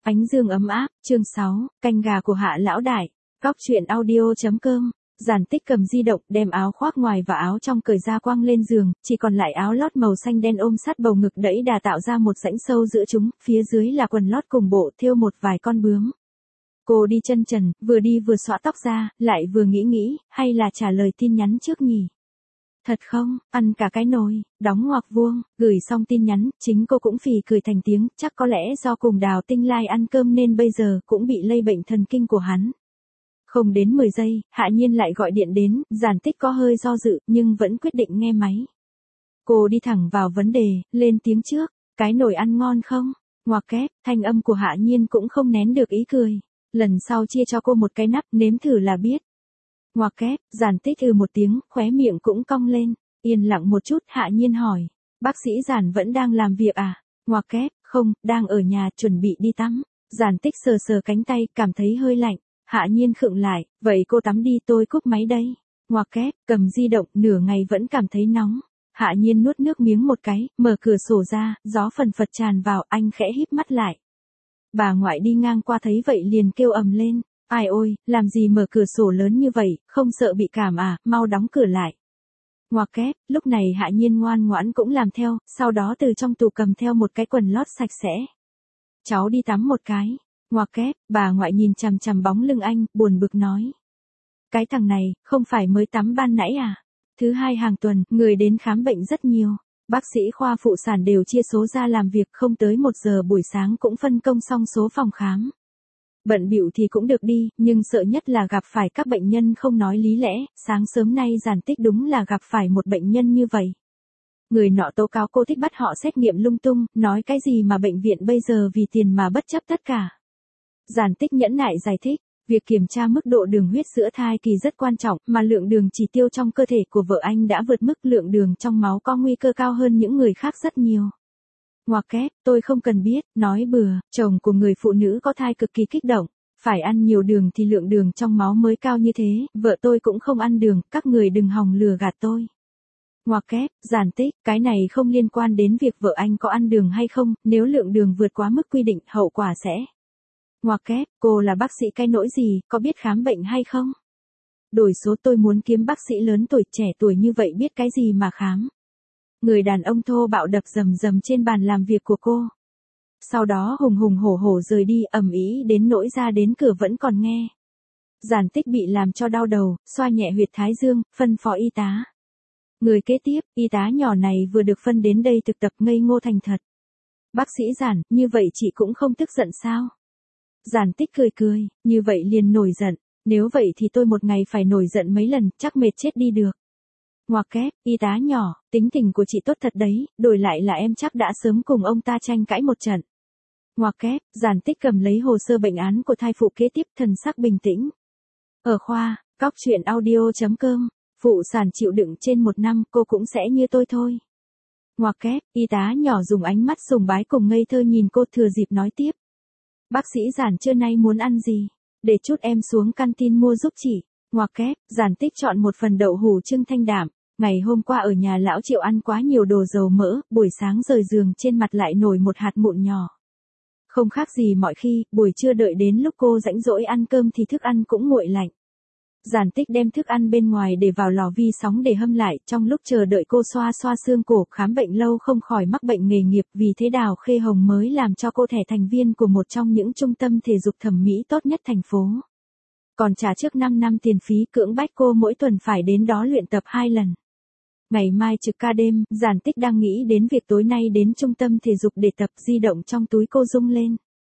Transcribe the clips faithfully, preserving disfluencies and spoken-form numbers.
Ánh dương ấm áp, chương sáu, canh gà của Hạ lão đại. Góc truyện audio.com. Giản Tích cầm di động, đem áo khoác ngoài và áo trong cởi ra quăng lên giường, chỉ còn lại áo lót màu xanh đen ôm sát bầu ngực đẫy đà tạo ra một rãnh sâu giữa chúng, phía dưới là quần lót cùng bộ thêu một vài con bướm. Cô đi chân trần, vừa đi vừa xõa tóc ra, lại vừa nghĩ nghĩ, hay là trả lời tin nhắn trước nhỉ? Thật không, ăn cả cái nồi, đóng ngoặc vuông, gửi xong tin nhắn, chính cô cũng phì cười thành tiếng, chắc có lẽ do cùng Đào Tinh Lai ăn cơm nên bây giờ cũng bị lây bệnh thần kinh của hắn. Không đến mười giây, Hạ Nhiên lại gọi điện đến, Giản Tích có hơi do dự, nhưng vẫn quyết định nghe máy. Cô đi thẳng vào vấn đề, lên tiếng trước, cái nồi ăn ngon không? Ngoặc kép, thanh âm của Hạ Nhiên cũng không nén được ý cười. Lần sau chia cho cô một cái nắp, nếm thử là biết. Ngoặc kép, Giản Tích ừ một tiếng, khóe miệng cũng cong lên. Yên lặng một chút, Hạ Nhiên hỏi. Bác sĩ Giản vẫn đang làm việc à? Ngoặc kép, không, đang ở nhà, chuẩn bị đi tắm. Giản Tích sờ sờ cánh tay, cảm thấy hơi lạnh. Hạ Nhiên khựng lại, vậy cô tắm đi, tôi cúp máy đây. Ngoặc kép, cầm di động, nửa ngày vẫn cảm thấy nóng. Hạ Nhiên nuốt nước miếng một cái, mở cửa sổ ra, gió phần phật tràn vào, anh khẽ híp mắt lại. Bà ngoại đi ngang qua thấy vậy liền kêu ầm lên. Ai ôi, làm gì mở cửa sổ lớn như vậy, không sợ bị cảm à, mau đóng cửa lại. Ngoặc kép, lúc này Hạ Nhiên ngoan ngoãn cũng làm theo, sau đó từ trong tủ cầm theo một cái quần lót sạch sẽ. Cháu đi tắm một cái. Ngoặc kép, bà ngoại nhìn chằm chằm bóng lưng anh, buồn bực nói. Cái thằng này, không phải mới tắm ban nãy à? Thứ hai hàng tuần, người đến khám bệnh rất nhiều. Bác sĩ khoa phụ sản đều chia số ra làm việc, không tới một giờ buổi sáng cũng phân công xong số phòng khám. Bận bịu thì cũng được đi, nhưng sợ nhất là gặp phải các bệnh nhân không nói lý lẽ, sáng sớm nay Giản Tích đúng là gặp phải một bệnh nhân như vậy. Người nọ tố cáo cô thích bắt họ xét nghiệm lung tung, nói cái gì mà bệnh viện bây giờ vì tiền mà bất chấp tất cả. Giản Tích nhẫn nại giải thích, việc kiểm tra mức độ đường huyết sữa thai kỳ rất quan trọng, mà lượng đường chỉ tiêu trong cơ thể của vợ anh đã vượt mức, lượng đường trong máu có nguy cơ cao hơn những người khác rất nhiều. Ngoặc kép, tôi không cần biết, nói bừa, chồng của người phụ nữ có thai cực kỳ kích động, phải ăn nhiều đường thì lượng đường trong máu mới cao như thế, vợ tôi cũng không ăn đường, các người đừng hòng lừa gạt tôi. Ngoặc kép, Giản Tích, cái này không liên quan đến việc vợ anh có ăn đường hay không, nếu lượng đường vượt quá mức quy định, hậu quả sẽ. Ngoặc kép, cô là bác sĩ cái nỗi gì, có biết khám bệnh hay không? Đổi số, tôi muốn kiếm bác sĩ lớn tuổi, trẻ tuổi như vậy biết cái gì mà khám. Người đàn ông thô bạo đập rầm rầm trên bàn làm việc của cô. Sau đó hùng hùng hổ hổ rời đi, ầm ĩ đến nỗi ra đến cửa vẫn còn nghe. Giản Tích bị làm cho đau đầu, xoa nhẹ huyệt thái dương, phân phó y tá. Người kế tiếp, y tá nhỏ này vừa được phân đến đây thực tập, ngây ngô thành thật. Bác sĩ Giản, như vậy chị cũng không tức giận sao? Giản Tích cười cười, như vậy liền nổi giận, nếu vậy thì tôi một ngày phải nổi giận mấy lần, chắc mệt chết đi được. Ngoặc kép, y tá nhỏ, tính tình của chị tốt thật đấy, đổi lại là em chắc đã sớm cùng ông ta tranh cãi một trận. Ngoặc kép, Giản Tích cầm lấy hồ sơ bệnh án của thai phụ kế tiếp, thần sắc bình tĩnh. Ở khoa, góc truyện audio.com, phụ sản chịu đựng trên một năm, cô cũng sẽ như tôi thôi. Ngoặc kép, y tá nhỏ dùng ánh mắt sùng bái cùng ngây thơ nhìn cô, thừa dịp nói tiếp. Bác sĩ Giản trưa nay muốn ăn gì? Để chút em xuống canteen mua giúp chị. Ngoặc kép, Giản Tích chọn một phần đậu hủ trưng thanh đạm. Ngày hôm qua ở nhà lão Triệu ăn quá nhiều đồ dầu mỡ, buổi sáng rời giường trên mặt lại nổi một hạt mụn nhỏ. Không khác gì mọi khi, buổi trưa đợi đến lúc cô rãnh rỗi ăn cơm thì thức ăn cũng nguội lạnh. Giản Tích đem thức ăn bên ngoài để vào lò vi sóng để hâm lại, trong lúc chờ đợi cô xoa xoa xương cổ, khám bệnh lâu không khỏi mắc bệnh nghề nghiệp, vì thế Đào Khê Hồng mới làm cho cô thẻ thành viên của một trong những trung tâm thể dục thẩm mỹ tốt nhất thành phố. Còn trả trước năm năm tiền phí, cưỡng bách cô mỗi tuần phải đến đó luyện tập hai lần. Ngày mai trực ca đêm, Giản Tích đang nghĩ đến việc tối nay đến trung tâm thể dục để tập, di động trong túi cô rung lên.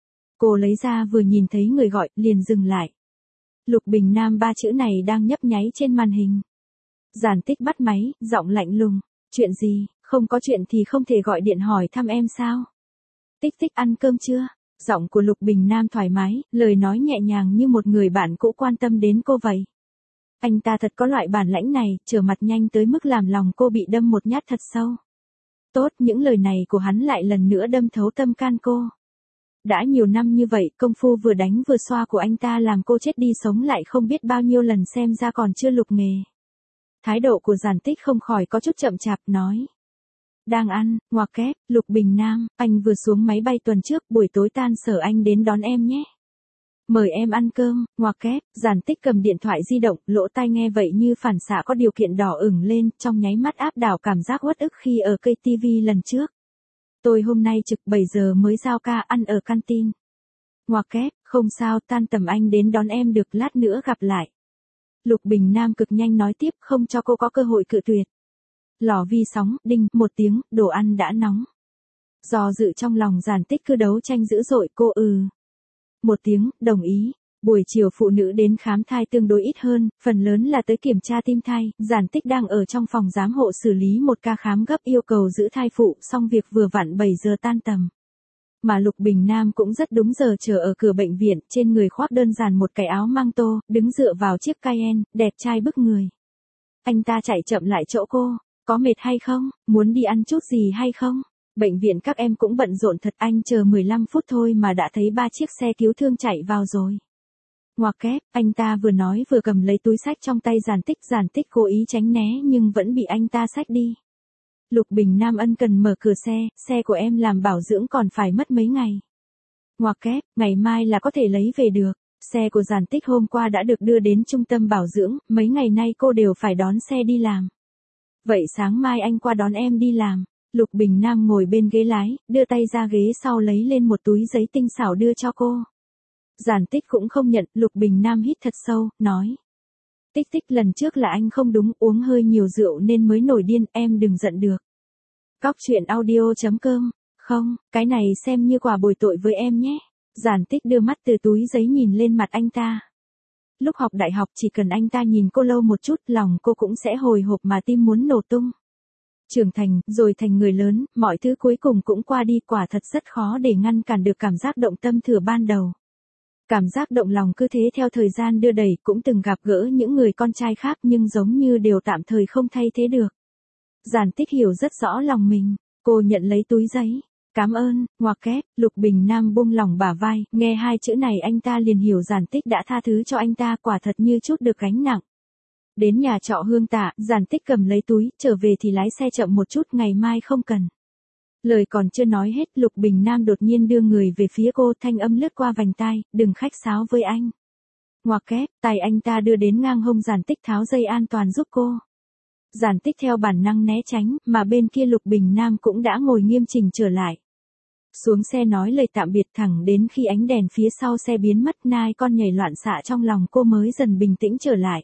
Cô lấy ra vừa nhìn thấy người gọi, liền dừng lại. Lục Bình Nam, ba chữ này đang nhấp nháy trên màn hình. Giản Tích bắt máy, giọng lạnh lùng. Chuyện gì, không có chuyện thì không thể gọi điện hỏi thăm em sao? Tích Tích ăn cơm chưa? Giọng của Lục Bình Nam thoải mái, lời nói nhẹ nhàng như một người bạn cũ quan tâm đến cô vậy. Anh ta thật có loại bản lãnh này, trở mặt nhanh tới mức làm lòng cô bị đâm một nhát thật sâu. Tốt, những lời này của hắn lại lần nữa đâm thấu tâm can cô. Đã nhiều năm như vậy, công phu vừa đánh vừa xoa của anh ta làm cô chết đi sống lại không biết bao nhiêu lần, xem ra còn chưa lục nghề. Thái độ của Giản Tích không khỏi có chút chậm chạp, nói. Đang ăn, ngoặc kép, Lục Bình Nam, anh vừa xuống máy bay tuần trước, buổi tối tan sở anh đến đón em nhé. Mời em ăn cơm, ngoặc kép, Giản Tích cầm điện thoại di động, lỗ tai nghe vậy như phản xạ có điều kiện đỏ ửng lên, trong nháy mắt áp đảo cảm giác uất ức khi ở cây ti vi lần trước. Tôi hôm nay trực bảy giờ mới giao ca ăn ở canteen. Ngoặc kép, không sao, tan tầm anh đến đón em được, lát nữa gặp lại. Lục Bình Nam cực nhanh nói tiếp, không cho cô có cơ hội cự tuyệt. Lò vi sóng, đinh, một tiếng, đồ ăn đã nóng. Do dự trong lòng Giản Tích cứ đấu tranh dữ dội, cô ừ. Một tiếng, đồng ý. Buổi chiều phụ nữ đến khám thai tương đối ít hơn, phần lớn là tới kiểm tra tim thai, Giản Tích đang ở trong phòng giám hộ xử lý một ca khám gấp yêu cầu giữ thai phụ, xong việc vừa vặn bảy giờ tan tầm. Mà Lục Bình Nam cũng rất đúng giờ chờ ở cửa bệnh viện, trên người khoác đơn giản một cái áo mang tô, đứng dựa vào chiếc Cayenne, đẹp trai bức người. Anh ta chạy chậm lại chỗ cô, có mệt hay không, muốn đi ăn chút gì hay không? Bệnh viện các em cũng bận rộn thật, anh chờ mười lăm phút thôi mà đã thấy ba chiếc xe cứu thương chạy vào rồi. Ngoặc kép, anh ta vừa nói vừa cầm lấy túi xách trong tay Giản Tích, Giản Tích cố ý tránh né nhưng vẫn bị anh ta xách đi. Lục Bình Nam ân cần mở cửa xe, xe của em làm bảo dưỡng còn phải mất mấy ngày. Ngoặc kép, ngày mai là có thể lấy về được. Xe của Giản Tích hôm qua đã được đưa đến trung tâm bảo dưỡng, mấy ngày nay cô đều phải đón xe đi làm. Vậy sáng mai anh qua đón em đi làm. Lục Bình Nam ngồi bên ghế lái, đưa tay ra ghế sau lấy lên một túi giấy tinh xảo đưa cho cô. Giản Tích cũng không nhận, Lục Bình Nam hít thật sâu, nói. Tích Tích, lần trước là anh không đúng, uống hơi nhiều rượu nên mới nổi điên, em đừng giận được. Cóc truyện audio chấm com, không, cái này xem như quà bồi tội với em nhé. Giản Tích đưa mắt từ túi giấy nhìn lên mặt anh ta. Lúc học đại học chỉ cần anh ta nhìn cô lâu một chút, lòng cô cũng sẽ hồi hộp mà tim muốn nổ tung. Trưởng thành, rồi thành người lớn, mọi thứ cuối cùng cũng qua đi, quả thật rất khó để ngăn cản được cảm giác động tâm thừa ban đầu. Cảm giác động lòng cứ thế theo thời gian đưa đẩy, cũng từng gặp gỡ những người con trai khác nhưng giống như đều tạm thời không thay thế được. Giản Tích hiểu rất rõ lòng mình, cô nhận lấy túi giấy. Cảm ơn, ngoặc kép, Lục Bình Nam buông lỏng bả vai, nghe hai chữ này anh ta liền hiểu Giản Tích đã tha thứ cho anh ta, quả thật như chút được gánh nặng. Đến nhà trọ Hương Tạ, Giản Tích cầm lấy túi, trở về thì lái xe chậm một chút, ngày mai không cần. Lời còn chưa nói hết, Lục Bình Nam đột nhiên đưa người về phía cô, thanh âm lướt qua vành tai, đừng khách sáo với anh. Ngoặc kép, tay anh ta đưa đến ngang hông Giản Tích, tháo dây an toàn giúp cô. Giản Tích theo bản năng né tránh, mà bên kia Lục Bình Nam cũng đã ngồi nghiêm chỉnh trở lại. Xuống xe nói lời tạm biệt, thẳng đến khi ánh đèn phía sau xe biến mất, nai con nhảy loạn xạ trong lòng cô mới dần bình tĩnh trở lại.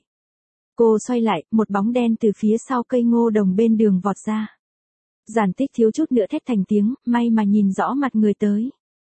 Cô xoay lại, một bóng đen từ phía sau cây ngô đồng bên đường vọt ra. Giản Tích thiếu chút nữa thét thành tiếng, may mà nhìn rõ mặt người tới.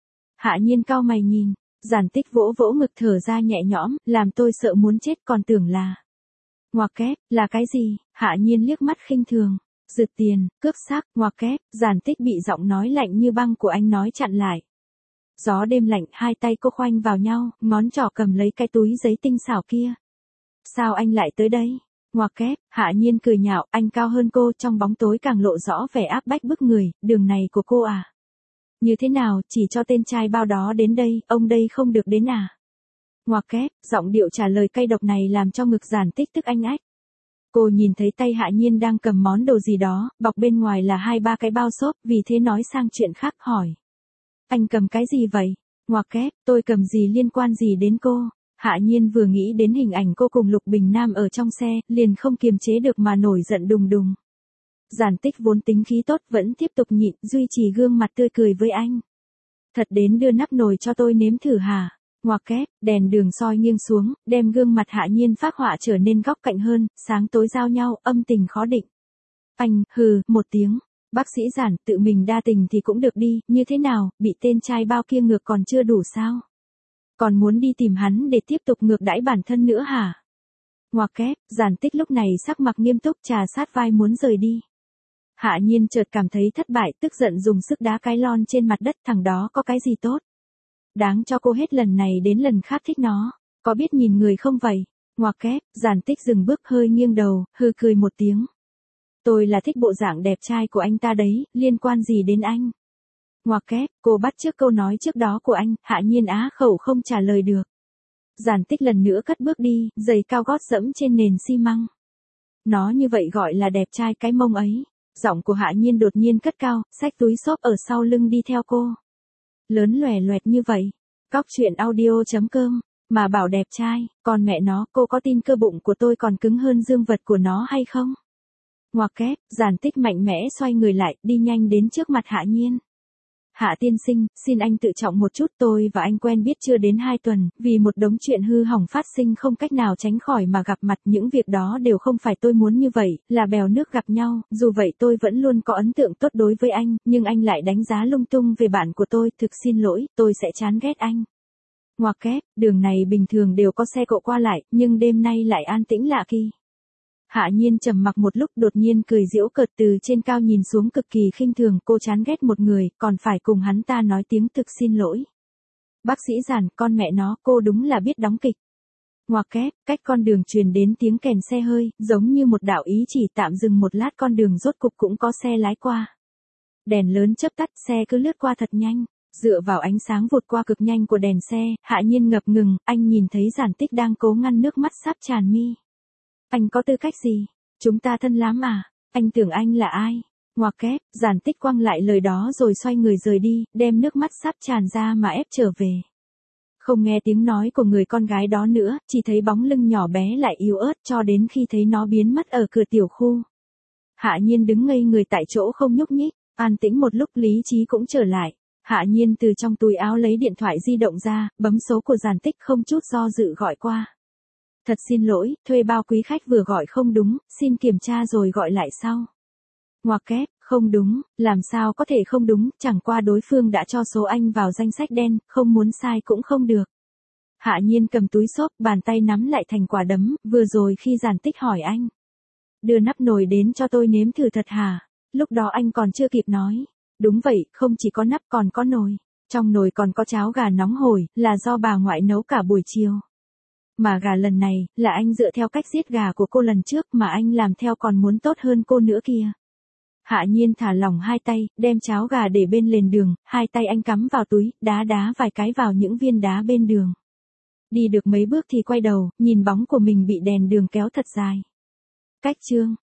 Hạ Nhiên cau mày nhìn, Giản Tích vỗ vỗ ngực thở ra nhẹ nhõm, làm tôi sợ muốn chết, còn tưởng là. Ngoặc kép, là cái gì? Hạ Nhiên liếc mắt khinh thường. Rượt tiền, cướp xác, ngoặc kép, Giản Tích bị giọng nói lạnh như băng của anh nói chặn lại. Gió đêm lạnh, hai tay cô khoanh vào nhau, ngón trỏ cầm lấy cái túi giấy tinh xảo kia. Sao anh lại tới đây? Ngoặc kép, Hạ Nhiên cười nhạo, anh cao hơn cô, trong bóng tối càng lộ rõ vẻ áp bách bức người, đường này của cô à? Như thế nào, chỉ cho tên trai bao đó đến đây, ông đây không được đến à? Ngoặc kép, giọng điệu trả lời cay độc này làm cho ngực Giản Tích tức anh ách. Cô nhìn thấy tay Hạ Nhiên đang cầm món đồ gì đó, bọc bên ngoài là hai ba cái bao xốp, vì thế nói sang chuyện khác hỏi. Anh cầm cái gì vậy? Ngoặc kép, tôi cầm gì liên quan gì đến cô? Hạ Nhiên vừa nghĩ đến hình ảnh cô cùng Lục Bình Nam ở trong xe, liền không kiềm chế được mà nổi giận đùng đùng. Giản Tích vốn tính khí tốt vẫn tiếp tục nhịn, duy trì gương mặt tươi cười với anh. Thật đến đưa nắp nồi cho tôi nếm thử hả? Ngoặc kép, đèn đường soi nghiêng xuống, đem gương mặt Hạ Nhiên phác họa trở nên góc cạnh hơn, sáng tối giao nhau, âm tình khó định. Anh, hừ, một tiếng. Bác sĩ Giản, tự mình đa tình thì cũng được đi, như thế nào, bị tên trai bao kia ngược còn chưa đủ sao? Còn muốn đi tìm hắn để tiếp tục ngược đãi bản thân nữa hả? Ngoặc kép, Giản Tích lúc này sắc mặt nghiêm túc, trà sát vai muốn rời đi. Hạ Nhiên chợt cảm thấy thất bại, tức giận dùng sức đá cái lon trên mặt đất, thằng đó có cái gì tốt? Đáng cho cô hết lần này đến lần khác thích nó, có biết nhìn người không vậy? Ngoặc kép, Giản Tích dừng bước hơi nghiêng đầu, hừ cười một tiếng. Tôi là thích bộ dạng đẹp trai của anh ta đấy, liên quan gì đến anh? Ngoặc kép, cô bắt trước câu nói trước đó của anh, Hạ Nhiên á khẩu không trả lời được. Giản Tích lần nữa cất bước đi, giày cao gót dẫm trên nền xi măng. Nó như vậy gọi là đẹp trai cái mông ấy. Giọng của Hạ Nhiên đột nhiên cất cao, xách túi xốp ở sau lưng đi theo cô. Lớn lòe loẹt như vậy. Cóc truyện audio chấm com. Mà bảo đẹp trai, còn mẹ nó, cô có tin cơ bụng của tôi còn cứng hơn dương vật của nó hay không? Ngoặc kép, Giản Tích mạnh mẽ xoay người lại, đi nhanh đến trước mặt Hạ Nhiên. Hạ tiên sinh, xin anh tự trọng một chút, tôi và anh quen biết chưa đến hai tuần, vì một đống chuyện hư hỏng phát sinh không cách nào tránh khỏi mà gặp mặt, những việc đó đều không phải tôi muốn như vậy, là bèo nước gặp nhau, dù vậy tôi vẫn luôn có ấn tượng tốt đối với anh, nhưng anh lại đánh giá lung tung về bạn của tôi, thực xin lỗi, tôi sẽ chán ghét anh. Ngoặc kép, đường này bình thường đều có xe cộ qua lại, nhưng đêm nay lại an tĩnh lạ kỳ. Hạ Nhiên trầm mặc một lúc đột nhiên cười giễu cợt từ trên cao nhìn xuống cực kỳ khinh thường, cô chán ghét một người, còn phải cùng hắn ta nói tiếng thực xin lỗi. Bác sĩ Giản, con mẹ nó, cô đúng là biết đóng kịch. Ngoặc kép, cách con đường truyền đến tiếng kèn xe hơi, giống như một đạo ý chỉ tạm dừng một lát, con đường rốt cục cũng có xe lái qua. Đèn lớn chớp tắt, xe cứ lướt qua thật nhanh. Dựa vào ánh sáng vụt qua cực nhanh của đèn xe, Hạ Nhiên ngập ngừng, anh nhìn thấy Giản Tích đang cố ngăn nước mắt sắp tràn mi. Anh có tư cách gì? Chúng ta thân lắm à? Anh tưởng anh là ai? Ngoặc kép, Giản Tích quăng lại lời đó rồi xoay người rời đi, đem nước mắt sắp tràn ra mà ép trở về. Không nghe tiếng nói của người con gái đó nữa, chỉ thấy bóng lưng nhỏ bé lại yếu ớt cho đến khi thấy nó biến mất ở cửa tiểu khu. Hạ Nhiên đứng ngây người tại chỗ không nhúc nhích, an tĩnh một lúc lý trí cũng trở lại. Hạ Nhiên từ trong túi áo lấy điện thoại di động ra, bấm số của Giản Tích không chút do dự gọi qua. Thật xin lỗi, thuê bao quý khách vừa gọi không đúng, xin kiểm tra rồi gọi lại sau. Ngoặc kép, không đúng, làm sao có thể không đúng, chẳng qua đối phương đã cho số anh vào danh sách đen, không muốn sai cũng không được. Hạ Nhiên cầm túi xốp, bàn tay nắm lại thành quả đấm, vừa rồi khi Giản Tích hỏi anh. Đưa nắp nồi đến cho tôi nếm thử thật hả? Lúc đó anh còn chưa kịp nói. Đúng vậy, không chỉ có nắp còn có nồi. Trong nồi còn có cháo gà nóng hổi, là do bà ngoại nấu cả buổi chiều. Mà gà lần này, là anh dựa theo cách giết gà của cô lần trước mà anh làm theo còn muốn tốt hơn cô nữa kìa. Hạ Nhiên thả lỏng hai tay, đem cháo gà để bên lề đường, hai tay anh cắm vào túi, đá đá vài cái vào những viên đá bên đường. Đi được mấy bước thì quay đầu, nhìn bóng của mình bị đèn đường kéo thật dài. Cách chương.